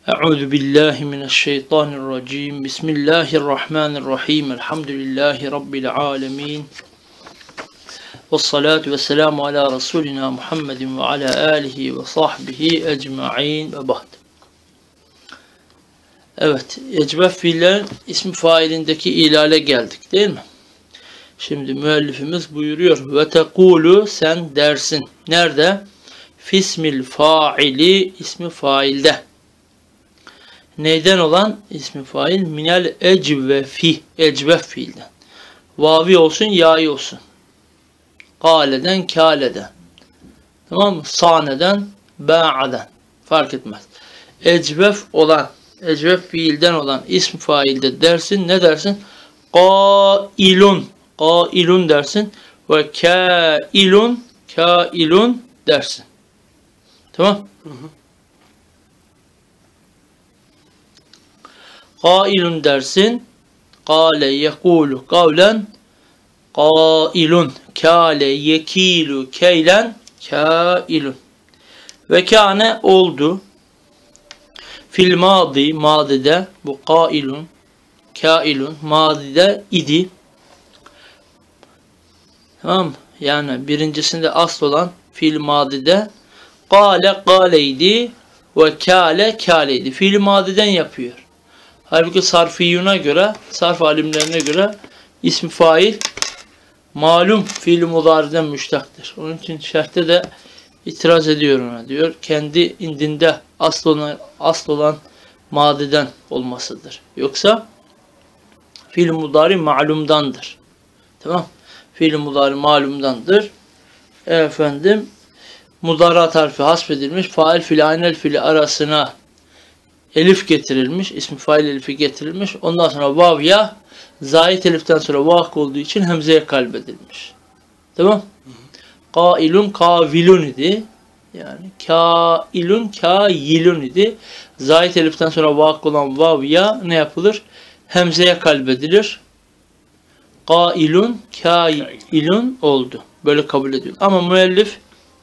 Euzu billahi mineşşeytanirracim. Bismillahirrahmanirrahim. Elhamdülillahi rabbil alamin. Ves salatu vesselamu ala Resulina Muhammedin ve ala alihi ve sahbihi ecmaîn ve ba'd. Evet, ecvaf fiillerin ismi failindeki ilale geldik, değil mi? Şimdi müellifimiz buyuruyor ve tekulu, sen dersin. Nerede? Fismil faili, ismi failde. Neyden olan ismi fail? Minel ecvefi, ecvef fiilden. Vavi olsun, yâi olsun. Kâleden, kâleden. Tamam mı? Sâneden, bâ'aden. Fark etmez. Ecvef olan, ecvef fiilden olan ismi failde dersin. Ne dersin? Kâilun, kâilun dersin. Ve kâilun, kâilun dersin. Tamam? Kailun dersin. Kale yekulu kavlen. Kailun. Kâle yekilu keylen. Kâilun. Ve kâne oldu. Fil madi, madide, bu kailun, kâilun, madide idi. Tamam mı? Yani birincisinde asıl olan fiil madide kâle kâleydi ve kâle kâleydi. Fiil madiden yapıyor. Halbuki sarfiyuna göre, sarf alimlerine göre ismi fail malum fiil mudari'den müştaktır. Onun için şerhte de itiraz ediyor ona, diyor. Kendi indinde asıl olan madiden olmasıdır. Yoksa fiil mudari malumdandır. Tamam? Fiil mudari malumdandır. Efendim, mudarat harfi hasfedilmiş, fail fiili aynel fiili arasına elif getirilmiş, ismi fail elifi getirilmiş. Ondan sonra vav ya, zayit eliften sonra vak olduğu için hemzeye kalbedilmiş. Tamam? Kailun kavilun idi. Yani kailun kailun idi. Zayit eliften sonra vak olan vav ya ne yapılır? Hemzeye kalbedilir. Kailun kailun oldu. Böyle kabul ediyor. Ama müellif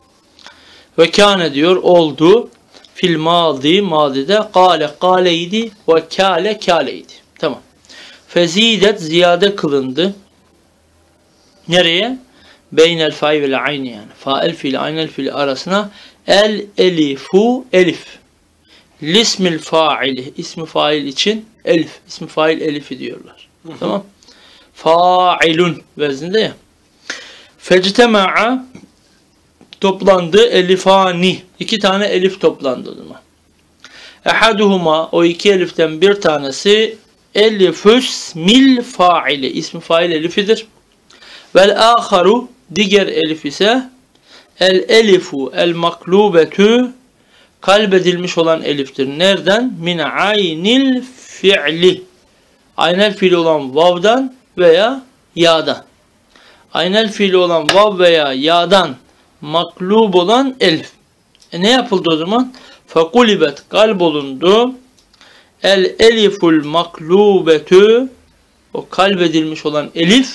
ve kâne diyor, oldu. Fil madi, madide kâle kâleydi ve kâle kâleydi. Tamam. Fezidet, ziyade kılındı. Nereye? Beynel fail ve ayni, yani. Fail fiil, aynel fiil arasına el elifu, elif. Lismil faili, ismi fail için elif. İsmi fail elifi diyorlar. Tamam. Failun vezninde ya. Fectema'a, toplandı, elifani. İki tane elif toplandı o zaman. Ehaduhuma, o iki eliften bir tanesi elifüsmil faili, ismi fail elifidir. Vel aharu, diğer elif ise el elifu el maklubetu, kalbedilmiş olan eliftir. Nereden? Min aynil fi'li, aynel fiili olan vav'dan veya ya'dan. Aynel fiili olan vav veya ya'dan maklub olan elif. Ne yapıldı o zaman? Fekulibet, kalbolundu. El eliful maklubetu, o kalbedilmiş olan elif.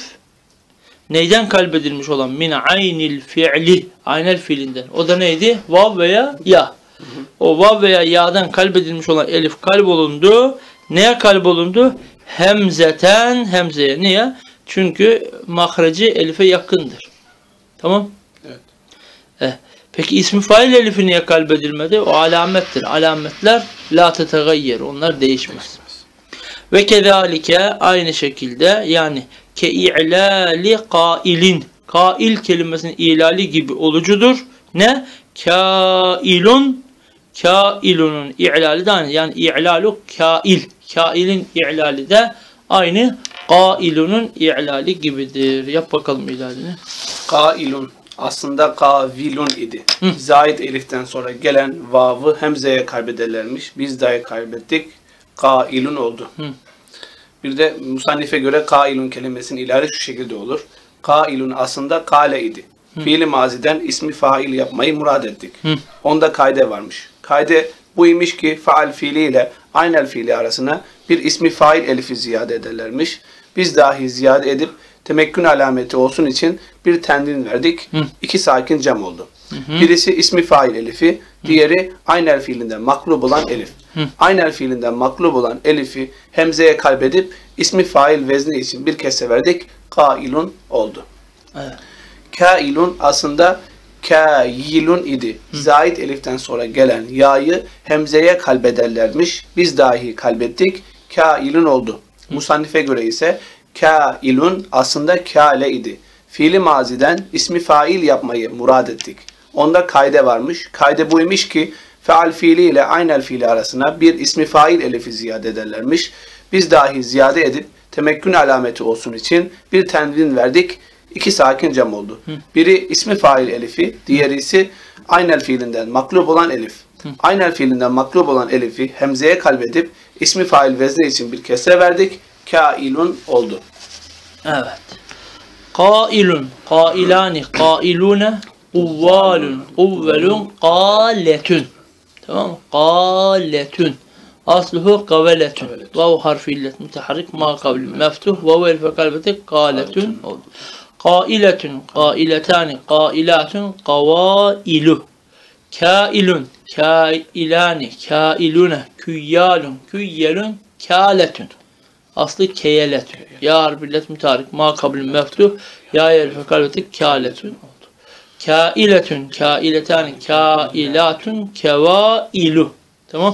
Neyden kalbedilmiş olan? Min aynil fi'li, aynel fiilinden. O da neydi? Vav veya ya. O vav veya ya'dan kalbedilmiş olan elif kalbolundu. Neye kalbolundu? Hemzeten, hemzeye. Niye? Çünkü mahreci elife yakındır. Tamam? Evet. Peki ismi fail elifi niye kalbedilmedi? O alamettir. Alametler la tetegayyer. Onlar değişmez. Ve kezalike, aynı şekilde, yani ke-i'lali kailin. Kail kelimesinin ilali gibi olucudur. Ne? Kailun. Kailunun i'lali de aynı. Yani i'lalu kail. Kailin i'lali de aynı. Kailunun i'lali gibidir. Yap bakalım ilalini. Kailun aslında kavilun idi. Zahid eliften sonra gelen vav'ı hemzeye kaybederlermiş. Biz dahi kaybettik. Kailun oldu. Bir de musannife göre kailun kelimesinin ilali şu şekilde olur. Kailun aslında kale idi. Fiili maziden ismi fail yapmayı murad ettik. Onda kaide varmış. Kaide bu imiş ki faal fiili ile aynel fiili arasına bir ismi fail elifi ziyade ederlermiş. Biz dahi ziyade edip temekkün alameti olsun için bir tenvin verdik. İki sakin cam oldu. Birisi ismi fail elifi, diğeri aynel fiilinden maklub olan elif. Aynel fiilinden maklub olan elifi hemzeye kalbedip ismi fail vezni için bir kesre verdik. Kailun oldu. Evet. Kailun aslında kâyilun idi. Zahid eliften sonra gelen ya'yı hemzeye kalbederlermiş. Biz dahi kalbettik. Kâilun oldu. Musannife göre ise kâilun aslında kâle idi. Fiili maziden ismi fail yapmayı murad ettik. Onda kaide varmış. Kaide buymuş ki feal fiili ile aynel fiili arasına bir ismi fail elifi ziyade ederlermiş. Biz dahi ziyade edip temekkün alameti olsun için bir tenvin verdik. İki sakin cam oldu. Biri ismi fail elifi, diğeri ise aynel fiilinden maklub olan elif. Aynel fiilinden maklub olan elifi hemzeye kalbedip ismi fail vezni için bir kesre verdik. Kailun oldu. Evet. Kailun, kailani, kailune, kuvvalun, kuvvelun, kaletun. Tamam mı? Kaletun. Asluhu kaveletun. Vav harfi illet müteharrik ma kavli meftuh. Vav elfe kalbetik kaletun oldu. Kailetun, kailetani, kailatun, kavailu. Kailun, kailani, kailune, küyyalun, küyyelun, kâletun. Aslı keyeletun. Ya harbillet mütarik. Ma kabli meftuh. Ya elfe kalbetik kâletun oldu. Kailetun, kailetani, kailatun, kevailu. Tamam.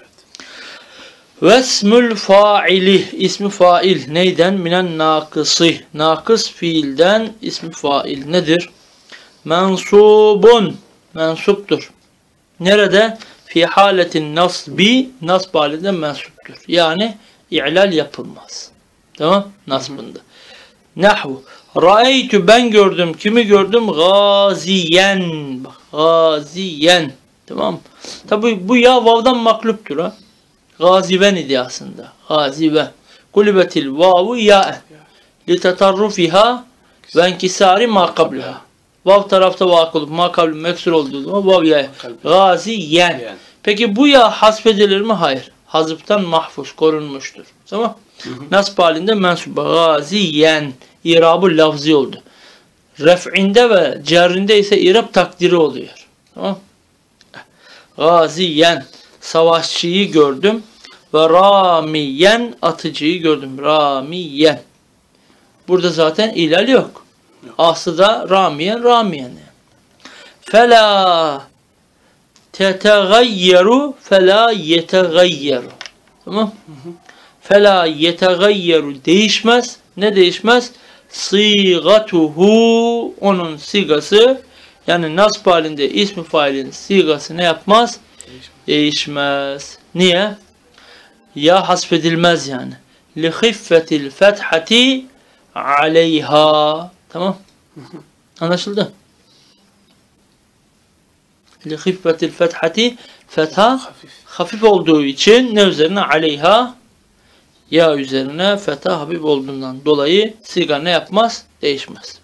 Vesmül faili, ismi fail neyden? Minen nakısı. Nakıs fiilden ismi fail nedir? Mensubun, mensuptur. Nerede? Fi haletin nasbi, nasb halinde mensuptur. Yani i'lal yapılmaz. Tamam? Nasbında. Nahvu. Ra'eytü, ben gördüm. Kimi gördüm? Gaziyen. Bak, gaziyen. Tamam. Tabi bu ya vav'dan makluptur ha. Gaziven idi aslında. Gaziven. Kulibetil vavu ya'en. Litetarrufiha ve enkisari ma kablaha. Vav tarafta vakı olup ma kabli meksur olduğu zaman vav ya'en. Gaziyen. Peki bu ya hasfedilir mi? Hayır. Hazıftan mahfuz, korunmuştur. Tamam. Nasb halinde mensup. Gaziyen. İrab-ı lafzi oldu. Ref'inde ve cerrinde ise irab takdiri oluyor. Tamam. Gaziyen. Savaşçıyı gördüm. Ve ramiyen, atıcıyı gördüm. Ramiyen. Burada zaten ilal yok. Aslıda ramiyen, ramiyen. Fela tetegayyeru, fela yetegayyeru. Tamam. Fela yetegayyeru değişmez. Ne değişmez? Sigatuhu, onun sigası, yani nasb halinde ismi failin sigası ne yapmaz? Değişmez. Niye? Ya hasfedilmez yani. Li hiffetil fethati aleyha. Tamam. Anlaşıldı? Li hiffetil fethati, fetha hafif olduğu için ne üzerine? Aleyha, ya üzerine fetha hafif olduğundan dolayı siga ne yapmaz? Değişmez.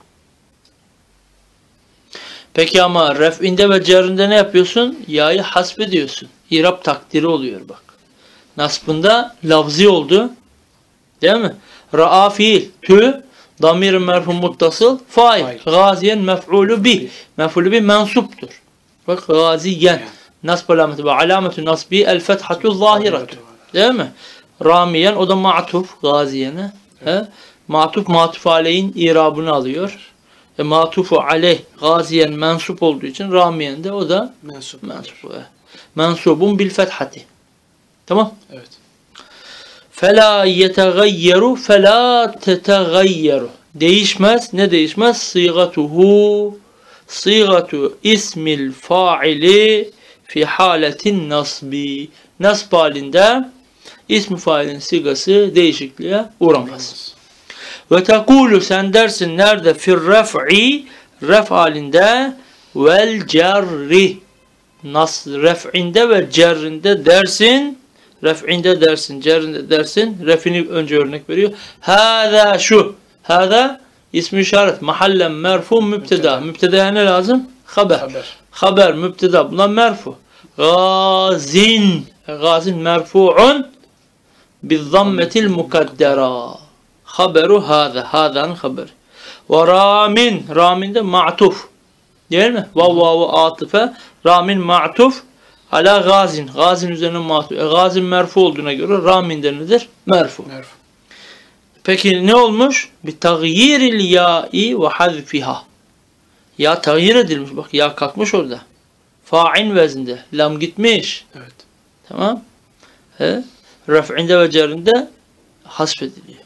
Peki ama ref'inde ve cerrinde ne yapıyorsun? Ya'yı hasfediyorsun. İrab takdiri oluyor bak. Nasbında lafzi oldu. Değil mi? Ra'a fiil. Tü. Damir merfu muttasıl. Fail. Gaziyen mef'ulü bih. Mef'ulü bih mensuptur. Bak gaziyen. Nasb alameti ve alametü nasbi el fethatu zahiretu. Değil mi? Ramiyen, o da ma'tuf gaziyene. Ma'tuf aleyhin irabını alıyor. Ma'tufu aleyh gaziyen mensup olduğu için ramiyen de o da mensup. Mensubun bil fethati. Tamam? Evet. Fela yetegayyeru, fela tetegayyeru. Değişmez. Ne değişmez? Sigatuhu, sigatu ismil faili fi haletin nasbi. Nasb halinde ismi failin sigası değişikliğe uğramaz. Ve tekulu, sen dersin nerede? Fir ref'i, ref halinde, vel cerri. Ref'inde ve cerrinde dersin. Ref'inde dersin, cerrinde dersin. Ref'ini önce örnek veriyor. Hâzâ şu. Hâzâ ismi işaret. Mahallen merfu mübteda. Mübtedaya ne lazım? Haber. Haber mübteda. Buna merfu. Gazin. Gazin merfu'un bizzammetil mukaddera. Haberu hâzâ. Hâzâ'nın haberi. Ve ramin. Ramin de ma'tuf. Değil mi? Vav atıfe, ramin ma'tuf ala gazin. Gazin üzerine ma'tuf. Gazin merfu olduğuna göre ramin de nedir? Merfu. Peki ne olmuş? Bi taghyiril ya'i ve hazfiha. Ya tağyir edilmiş. Bak ya kalkmış orada. Fa'in vezinde. Lam gitmiş. Evet. Tamam. Raf'inde ve cerinde hasfediliyor.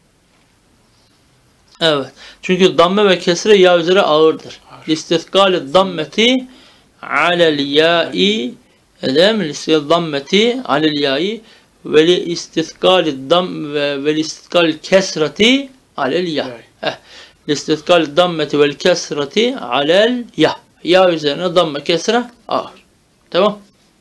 Evet. Çünkü damme ve kesre ya üzere ağırdır. Listithkâli dammeti alel ya'i dammeti alel ya'i ve li istithkâli dam ve li istithkâli kesreti alel ya. Listithkâli dammeti vel kesreti alel ya. Ya üzerine damme kesre ağır. Tamam.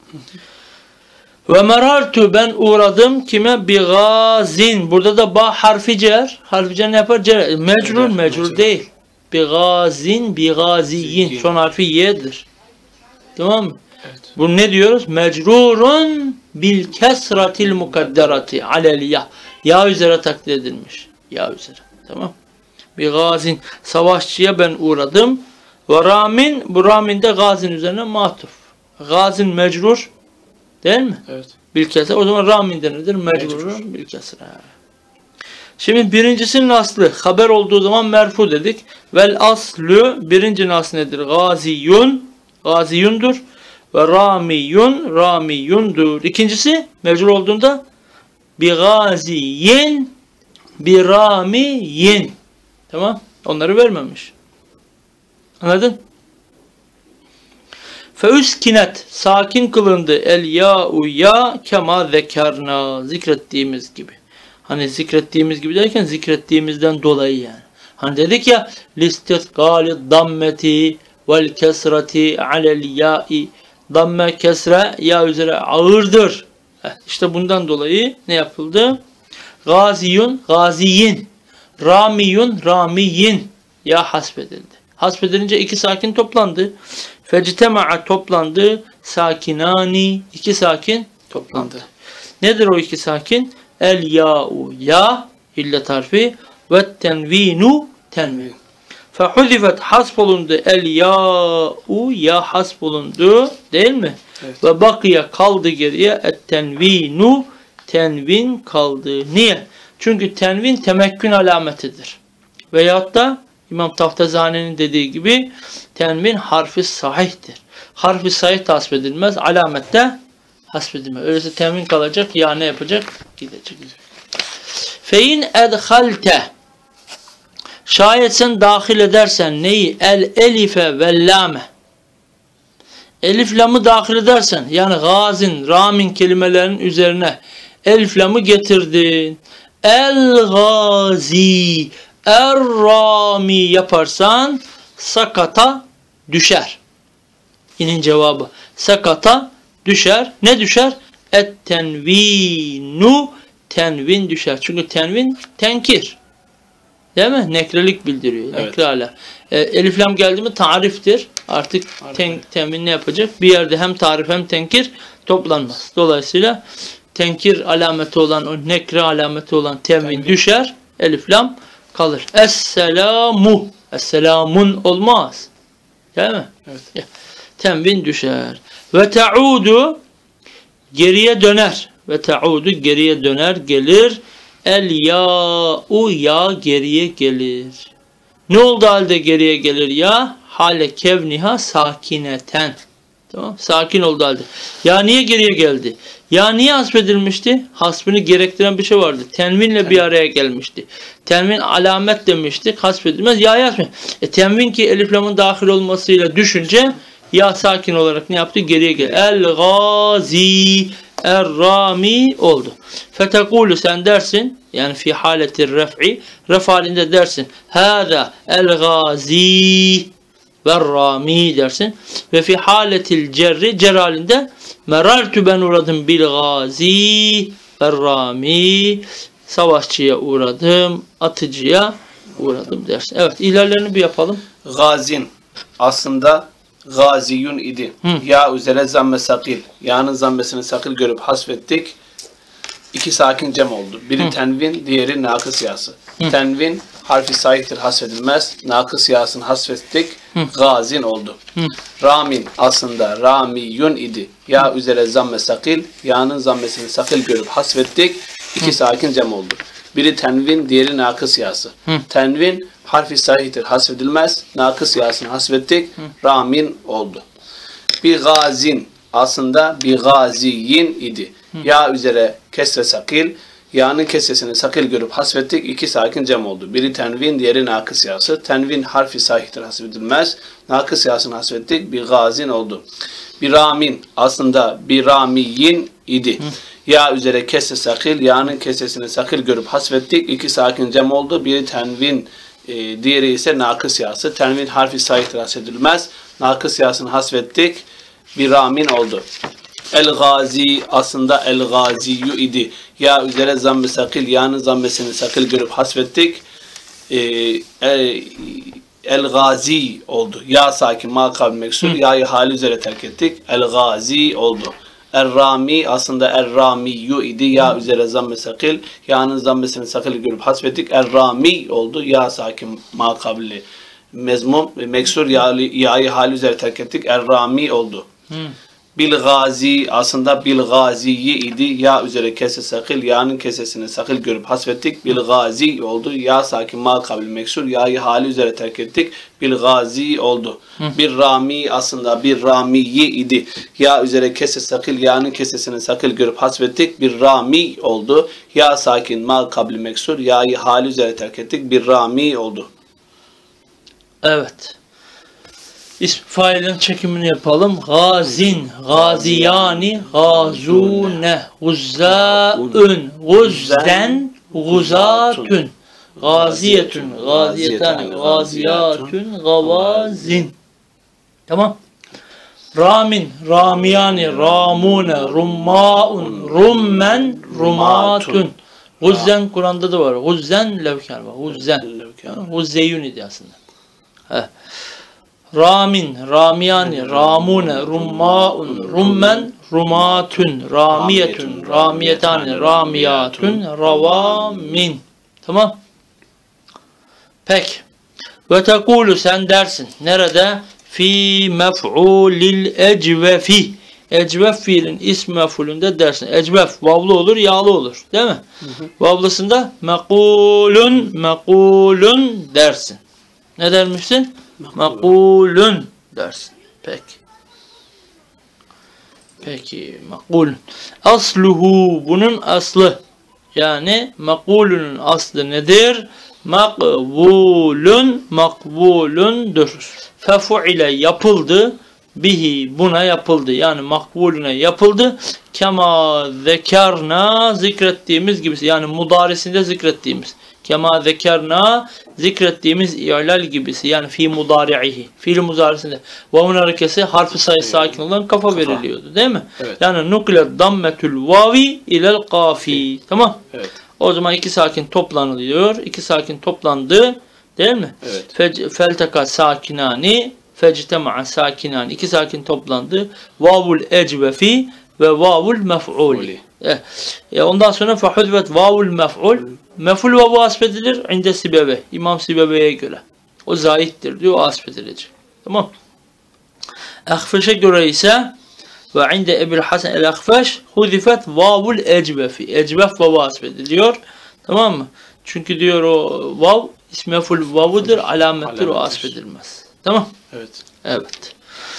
Ve merartu ben uğradım kime? Bi gazin. Burada da ba harfi cer. Harfi cer ne yapar? Cer. Mecrur değil. Bi gazin, bi gaziyin. Son harfi ye'dir. Tamam mı? Evet. Bu ne diyoruz? Mecrurun bil kesratil mukadderati alel ya. Ya üzere takdir edilmiş. Ya üzere. Tamam. Bi gazin. Savaşçıya ben uğradım. Ve ramin. Bu ramin de gazin üzerine matuf. Gazin mecrur. Değil mi? Evet. Bilkesre. O zaman ramin denilir. Mecrurun bilkesre. Şimdi birincisinin aslı. Haber olduğu zaman merfu dedik. Vel aslu. Birinci aslı nedir? Gaziyun. Gaziyundur. Ve ramiyun. Ramiyundur. İkincisi mecrur olduğunda bi gaziyin. Bi ramiyin. Tamam. Onları vermemiş. Anladın? Feüskinet sakin kılındı el ya'u ya kema zekarna zikrettiğimiz gibi. Hani zikrettiğimiz gibi derken zikrettiğimizden dolayı yani. Hani dedik ya listithkâli dammeti vel kesreti alel ya'i damme kesre ya üzere ağırdır. İşte bundan dolayı ne yapıldı? Gaziyun gaziyin ramiyun ramiyin ya hasbedildi. Hasbedilince iki sakin toplandı. Fectema'a toplandı. Sakinani iki sakin toplandı. Nedir o iki sakin? El ya'u ya illet harfi ve tenvinu tenvin. Fehuzifet hasbolundu. El ya'u ya hasbolundu. Değil mi? Evet. Ve bakiye kaldı geriye. Et tenvinu tenvin kaldı. Niye? Çünkü tenvin temekkün alametidir. Veyahut da İmam Taftazani'nin dediği gibi tenvin harfi sahihtir. Harfi sahih tasvip edilmez. Alamette hasbedilmez. Öyleyse tenvin kalacak. Ya ne yapacak? Gidecek. Fein edhalte şayet sen dahil edersen neyi? El elife ve lame. Elif lamı dahil edersen yani gazin, ramin kelimelerin üzerine elif lamı getirdin. El gazi Er-rami yaparsan sakata düşer. İnin cevabı. Sakata düşer. Ne düşer? Et-tenvinu tenvin düşer. Çünkü tenvin tenkir. Değil mi? Nekrelik bildiriyor. Evet. Nekrala. Elif lam geldi mi tariftir. Artık tenvin ne yapacak? Bir yerde hem tarif hem tenkir toplanmaz. Dolayısıyla tenkir alameti olan o nekre alameti olan tenvin düşer. Elif lam kalır. Es-selamu. Es-selamun olmaz. Değil mi? Evet. Tenvin düşer. Ve ta'udu geriye döner. Ve ta'udu geriye döner gelir. El ya'u ya geriye gelir. Ne oldu halde geriye gelir ya? Hale kevniha sakineten. Tamam. Sakin oldu halde. Ya niye geriye geldi? Ya niye hasbedilmişti? Hasbini gerektiren bir şey vardı. Tenvinle bir araya gelmişti. Tenvin alamet demiştik. Hasbedilmez. Ya yazmıyor. Tenvin ki elif lamın dahil olmasıyla düşünce ya sakin olarak ne yaptı? Geriye geldi. El gazi er-rami oldu. Fetekulu sen dersin yani fi haletir ref'i ref halinde dersin. Hâzâ el gazi ve rami dersin. Ve fi haletil cerri cer halinde merartu ben uğradım bil gazi ve rami savaşçıya uğradım, atıcıya uğradım dersin. Evet, ilerlerini bir yapalım. Gazin aslında gaziyun idi. Ya üzere zamme sakil. Ya'nın zammesini sakil görüp hasfettik. İki sakin cem oldu. Biri tenvin, diğeri nakıs yası. Tenvin harfi sahihtir, hasfedilmez. Nakıs yasını hasfettik. Gazin oldu. Ramin aslında ramiyun idi. Ya üzere zamme sakil. Ya'nın zammesini sakil görüp hasfettik. İki sakin cem oldu. Biri tenvin, diğeri nakıs yası. Tenvin harfi sahihtir, hasfedilmez. Nakıs yasını hasfettik. Ramin oldu. Bir gazin aslında bir gaziyin idi. Ya üzere kesre sakil. Ya'nın kesresini sakil görüp hasfettik. İki sakin cem oldu. Biri tenvin, diğeri nakıs yası. Tenvin harfi sahihtir, hasfedilmez. Nakıs yasını hasfettik. Bir gazin oldu. Bir ramin aslında bir ramiyin idi. Ya üzere kesre sakil. Ya'nın kesresini sakil görüp hasfettik. İki sakin cem oldu. Biri tenvin, diğeri ise nakıs yası. Tenvin harfi sahihtir, hasfedilmez. Nakıs yasını hasfettik. Bir ramin oldu. El-Gazi aslında El-Gaziyu idi. Ya üzere zamm-ı sakil. Ya'nın zammesini sakil görüp hasfettik. El-Gazi oldu. Ya sakin, ma kavl meksur. Ya'yı hali üzere terk ettik. El-Gazi oldu. Er-Rami aslında Er-Ramiyu idi. Ya üzere zamm-ı sakil. Ya'nın zammesini sakil görüp hasfettik. Er-Rami oldu. Ya sakin, ma kavli mezmum meksur. Ya'yı hali üzere terk ettik. Er-Rami oldu. Bil-Gazi aslında Bil-Gaziyi idi. Ya üzere kese sakil. Ya'nın kesesini sakil görüp hasfettik. Bil-Gazi oldu. Ya sakin, ma kabil meksur. Ya'yı hali üzere terk ettik. Bil-Gazi oldu. Bir Rami aslında bir Ramiyi idi. Ya üzere kese sakil. Ya'nın kesesini sakil görüp hasfettik. Bir Rami oldu. Ya sakin, ma kabil meksur. Ya'yı hali üzere terk ettik. Bir Rami oldu. Evet. İsm failin çekimini yapalım. Gazin, gaziyani, gazune, guzzaun, guzden, guzatun, gaziyetun, gaziyetani, gaziyatun, gavazin. Tamam. Ramin, ramiyani, ramune, rummaun, rummen, rumatun. Guzzen Kur'an'da da var. Guzzen levken var. Guzzen. Guzzeyun idi aslında. Heh. Ramin, ramiyani, ramune, rummaun, rummen, rumatun, ramiyetun, ramiyetani, ramiyatun, ravamin. Tamam. Peki. Ve tekulu sen dersin. Nerede? Fi mef'ulil ecvefi. Ecvef fiilin ism mef'ulünde dersin. Ecvef vavlu olur, yağlı olur. Değil mi? Vavlısında mekulun, mekulun dersin. Ne dermişsin? Makulun dersin. Peki. Makulun. Asluhu bunun aslı. Yani makulunun aslı nedir? Makbulun, makbulundur. Fefuile yapıldı. Bihi buna yapıldı. Yani makbuluna yapıldı. Kema zekarna zikrettiğimiz gibisi. Yani mudarisinde zikrettiğimiz. Kema zekarna zikrettiğimiz i'lal gibisi. Yani fi mudari'ihi. Fiil mudarisinde. Vav'un harekesi harfi sayısı sakin olan kafa veriliyordu. Değil mi? Evet. Yani nukle dammetül vavi ilel kafi. Tamam. Evet. O zaman iki sakin toplanılıyor. İki sakin toplandı. Değil mi? Evet. Felteka sakinani fectema'a sakinan. İki sakin toplandı. Vavul ecvefi ve vavul mef'uli. Ondan sonra fehudvet vavul mef'ul. Mef'ul vavu asfedilir inde Sibeve. İmam Sibeve'ye göre. O zahittir diyor. O asfedilecek. Tamam. Ahfeş'e göre ise ve inde Ebu'l Hasan el-Ahfeş hudifet vavul ecvefi. Ecvef vavu asfediliyor. Tamam mı? Çünkü diyor o vav ismi mef'ul vavudur. Alamettir. O asfedilmez. Tamam. Evet.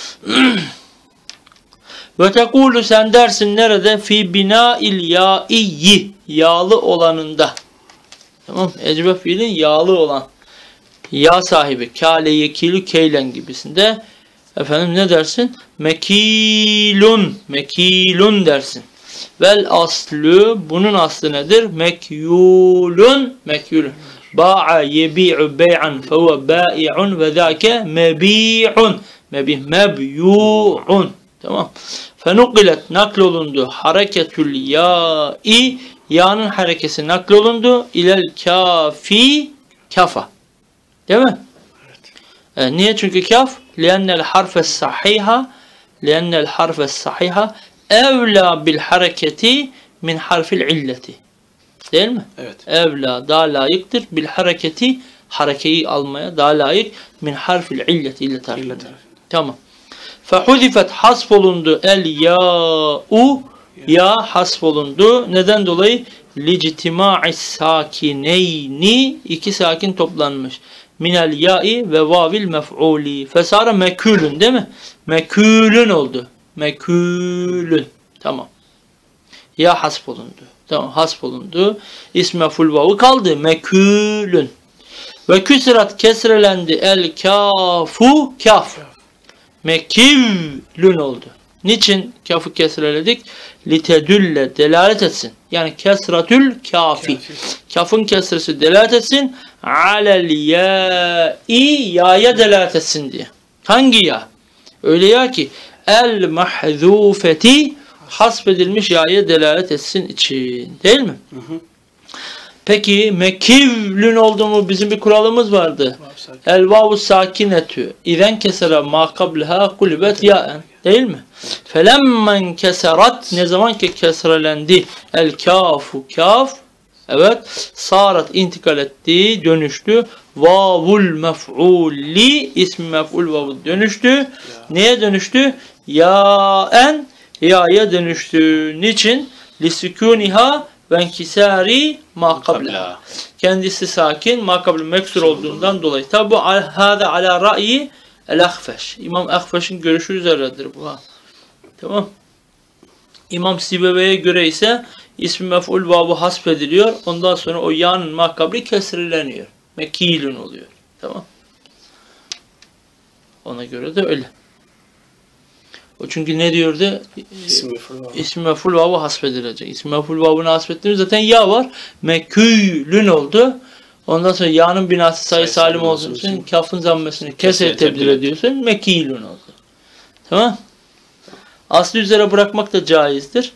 Ve tekulu sen dersin nerede? Fi bina'il ya'iyyi. Yağlı olanında. Tamam. Ecvef fiilin yağlı olan. Ya sahibi. Kâle yekilü keylen gibisinde. Efendim ne dersin? Mekilun. Mekilun dersin. Vel aslu. Bunun aslı nedir? Mekyulun. Mekyulun. Ba'a yebi'u bey'an fehuve bâ'i'un ve zâke mebi'un. Mebyu'un. Tamam. Fenukilet naklolundu. Hareketül ya'i. Ya'nın harekesi naklolundu. İlel kafi. Kafa. Değil mi? Evet. Niye? Çünkü kaf. Liennel harfes sahiha. Liennel harfes sahiha. Evla bil hareketi min harfil illeti. Değil mi? Evet. Evla daha layıktır. Bil hareketi harekeyi almaya daha layık. Min harfil illet illet harfinden. Tamam. Fehudifet hasfolundu el ya'u ya hasfolundu. Neden dolayı? Lictima'is sakineyni iki sakin toplanmış. Minel ya'i ve vavil mef'uli. Fesara mekülün değil mi? Mekülün oldu. Mekülün. Tamam. Ya hasfolundu. Tamam hasfolundu. İsmi mef'ul vavu kaldı. Mekülün. Ve küsrat kesrelendi el kafu kaf. Mekivlün oldu. Niçin kafı kesreledik? Litedülle delalet etsin. Yani kesratül kafi. Kafın kesresi delalet etsin. Alel ya'i ya'ya delalet etsin diye. Hangi ya? Öyle ya ki el mahzufeti hasbedilmiş ya'ya delalet etsin için. Değil mi? Peki mekivlün oldu mu bizim bir kuralımız vardı. El vavu sakinetü. İzen kesera ma kableha kulibet ya'en. Değil mi? Felemmen keserat ne zaman ki kesrelendi el kafu kaf. Evet. Sarat intikal etti, dönüştü. Vavul mef'uli ismi mef'ul vavu dönüştü. Neye dönüştü? Ya'en ya'ya dönüştü. Niçin? Lisükuniha ve inkisari ma kableha. Kendisi sakin, ma kabl meksur olduğundan dolayı. Tabi bu hâdâ alâ ra'yi el-Ahfeş. İmam Ahfeş'in görüşü üzeredir bu. Tamam. İmam Sibeve'ye göre ise ismi mef'ul vavu hasfediliyor. Ondan sonra o ya'nın makabli kesrileniyor. Mekilun oluyor. Tamam. Ona göre de öyle. O çünkü ne diyordu? İsmi mef'ul vavu hasfedilecek. İsmi mef'ul vavunu hasfettiğimiz zaten ya var. Mekülün oldu. Ondan sonra ya'nın binası sayı salim olduğu için kafın zammesini keseye tebdil ediyorsun. Mekilun oldu. Tamam. Aslı üzere bırakmak da caizdir.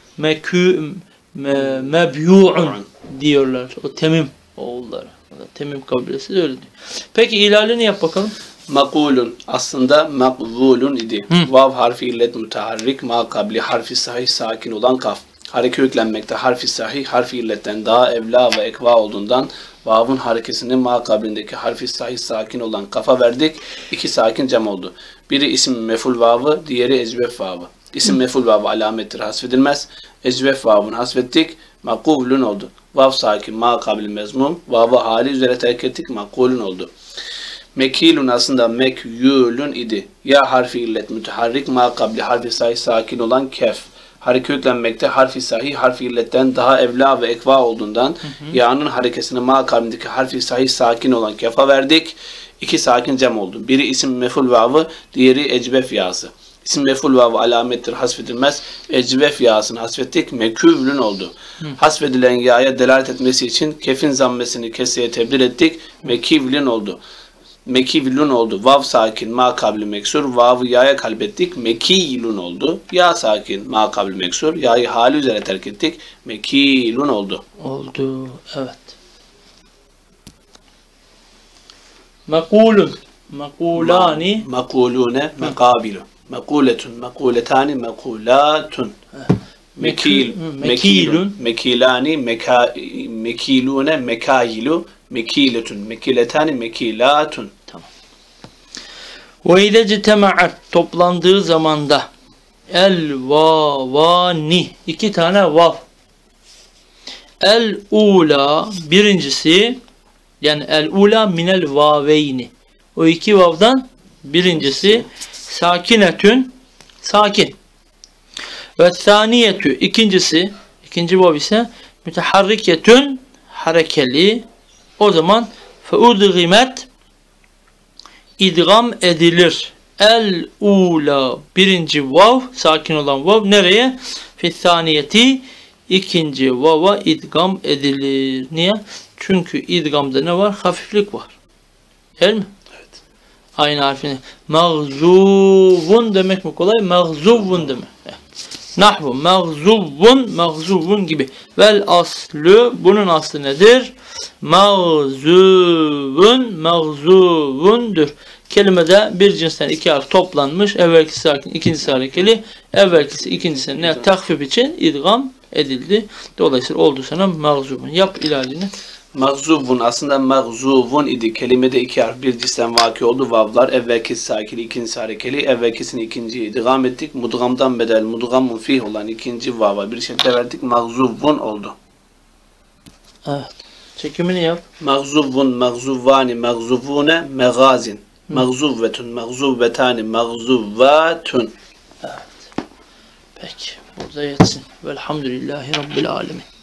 Mebyu'un diyorlar. O Temim oğulları. Temim kabilesi de öyle diyor. Peki ilalini yap bakalım. Makulun aslında makzulun idi. Vav harfi illet müteharrik ma kabli harfi sahih sakin olan kaf. Hareke yüklenmekte harfi sahih harfi illetten daha evla ve ekva olduğundan vav'ın harekesini ma kablindeki harfi sahih sakin olan kafa verdik. İki sakin cem oldu. Biri isim mef'ul vavı, diğeri ecvef vavı. İsim mef'ul vavı alamettir, hasfedilmez. Ecvef vav'ını hasfettik. Makuvlun oldu. Vav sakin ma kabli mezmum. Vav'ı hali üzere terk ettik. Makulun oldu. Mekilun aslında mekyülün idi. Ya harfi illet müteharrik ma kabli harfi sahih sakin olan kef. Hareke yüklenmekte harfi sahih harfi illetten daha evla ve ekva olduğundan ya'nın harekesini ma kablindeki harfi sahih sakin olan kefa verdik. İki sakin cem oldu. Biri isim mef'ul vavı, diğeri ecvef yası. İsim mef'ul vavı alamettir, hasfedilmez. Ecvef yasını hasfettik. Meküvlün oldu. Hasfedilen ya'ya delalet etmesi için kefin zammesini keseye tebdil ettik. Mekivlün oldu. Mekivlun oldu. Vav sakin ma kabli meksur. Vav'ı ya'ya kalbettik. Mekilun oldu. Ya sakin ma kabli meksur. Ya'yı hali üzere terk ettik. Mekilun oldu. Oldu. Evet. Mekulun. Mekulani. Mekulune. Mekabilu. Mekuletun. Mekuletani. Mekulatun. Mekilun. Mekilani. Mekilune. Mekayilu. Mekiletun, mekiletani, mekilatun. Tamam. Ve idece tema'at toplandığı zamanda el vavani iki tane vav. El ula birincisi yani el ula minel vaveyni. O iki vavdan birincisi sakinetün sakin. Ve saniyetü ikinci vav ise müteharriketün harekeli. O zaman feudgimet idgam edilir. El ula birinci vav sakin olan vav nereye? Fissaniyeti ikinci vava idgam edilir. Niye? Çünkü idgamda ne var? Hafiflik var. Değil mi? Evet. Aynı harfini. Mağzuvun demek mi kolay? Mağzuvun demek. Nahvu mağzuvun gibi. Vel aslı bunun aslı nedir? Mağzuvundur. Kelimede bir cinsten iki harf toplanmış. Evvelkisi sakin, ikincisi harekeli. Evvelkisi ikincisine tahfif için idgam edildi. Dolayısıyla oldu sana mağzubun. Yap ilalini. Mağzubun aslında mağzubun idi. Kelimede iki harf bir cinsten vaki oldu. Vavlar evvelkisi sakili, ikincisi harekeli. Evvelkisini ikinciye idgam ettik. Mudgamdan bedel, mudgamun fih olan ikinci vava bir şekilde verdik. Mağzubun oldu. Evet. Çekimini yap. Mağzubun, mağzuvani, mağzubune, megazin. Mağzubvetun, mağzubvetani, mağzubvatun. Evet. Peki. Burada yetsin. Velhamdülillahi Rabbil alemin.